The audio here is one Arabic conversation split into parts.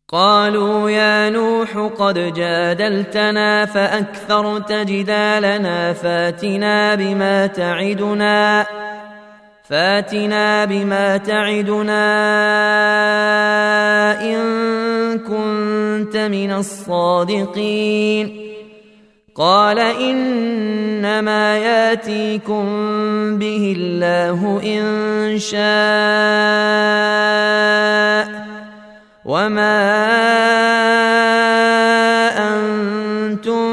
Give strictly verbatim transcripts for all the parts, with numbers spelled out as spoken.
قالوا يا نوح قد جادلتنا فأكثرت جدالنا فاتنا بما تعدنا فاتنا بما تعدنا إن كنت من الصادقين قال إنما ياتيكم به الله إن شاء وما أنتم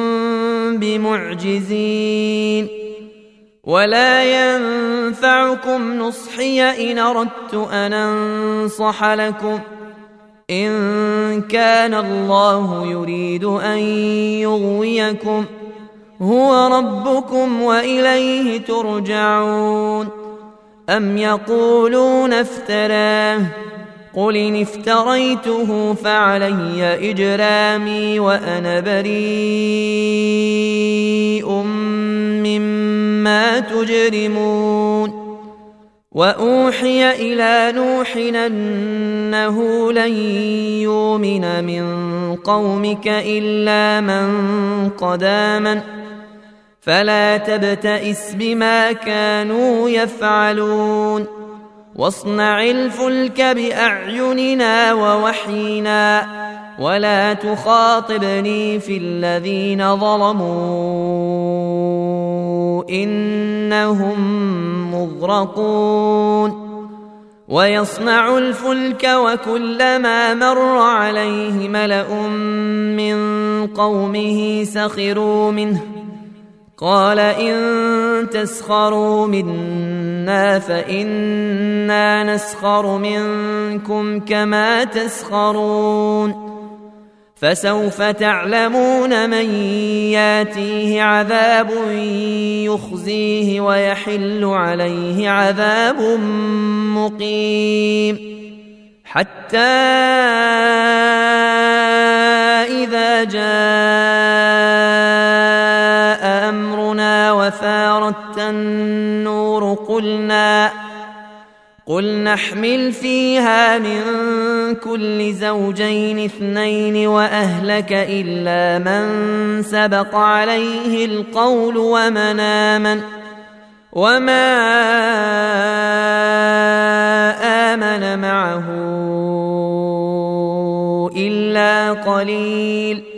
بمعجزين ولا ينفعكم نصحي إن أردت أن أنصح لكم إن كان الله يريد أن يغويكم هو ربكم وإليه ترجعون أم يقولون افتراه قل إن افتريته فعلي إجرامي وأنا بريء مما تجرمون وأوحي إلى نوح أنه لن يؤمن من قومك إلا من قد آمن فلا تبتئس بما كانوا يفعلون واصنع الفلك بأعيننا ووحينا ولا تخاطبني في الذين ظلموا إنهم مغرقون ويصنع الفلك وكلما مر عليه ملأ من قومه سخروا منه قال إن تسخروا منا فإنا نسخر منكم كما تسخرون فسوف تعلمون من ياتيه عذاب يخزيه ويحل عليه عذاب مقيم حتى إذا جاء أمرنا وفارت النور قلنا قل نحمل فيها من كل زوجين اثنين وأهلك إلا من سبق عليه القول ومن آمن وما آمن معه إلا قليل